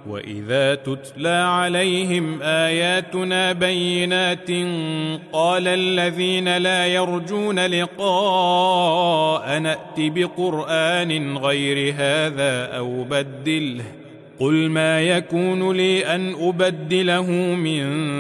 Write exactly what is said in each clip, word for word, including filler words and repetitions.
وإذا تتلى عليهم آياتنا بينات قال الذين لا يرجون لقاء نأت بقرآن غير هذا أو بدله قل ما يكون لي أن أبدله من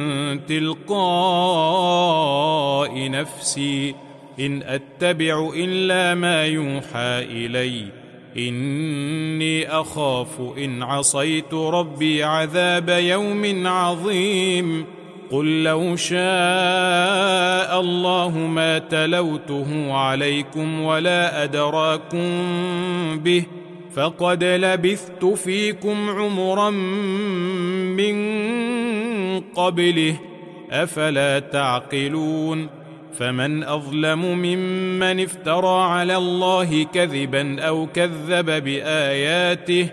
تلقاء نفسي إن أتبع إلا ما يوحى إلي إني أخاف إن عصيت ربي عذاب يوم عظيم قل لو شاء الله ما تلوته عليكم ولا أدراكم به فقد لبثت فيكم عمرا من قبله أفلا تعقلون فمن أظلم ممن افترى على الله كذبا أو كذب بآياته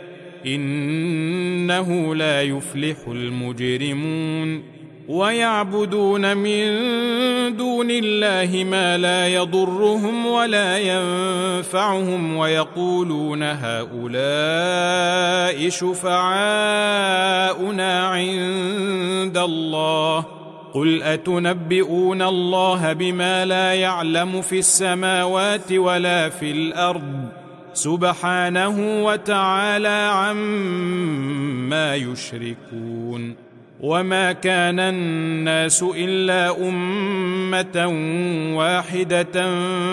إنه لا يفلح المجرمون ويعبدون من دون الله ما لا يضرهم ولا ينفعهم ويقولون هؤلاء شفعاؤنا عند الله قل أتنبئون الله بما لا يعلم في السماوات ولا في الأرض سبحانه وتعالى عما يشركون وما كان الناس إلا أمة واحدة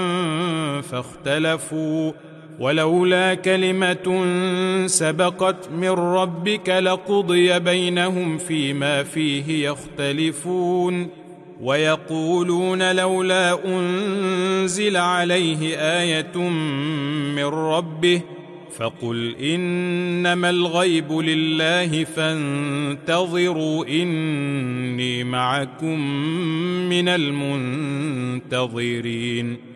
فاختلفوا ولولا كلمة سبقت من ربك لقضي بينهم فيما فيه يختلفون ويقولون لولا أنزل عليه آية من ربه فقل إنما الغيب لله فانتظروا إني معكم من المنتظرين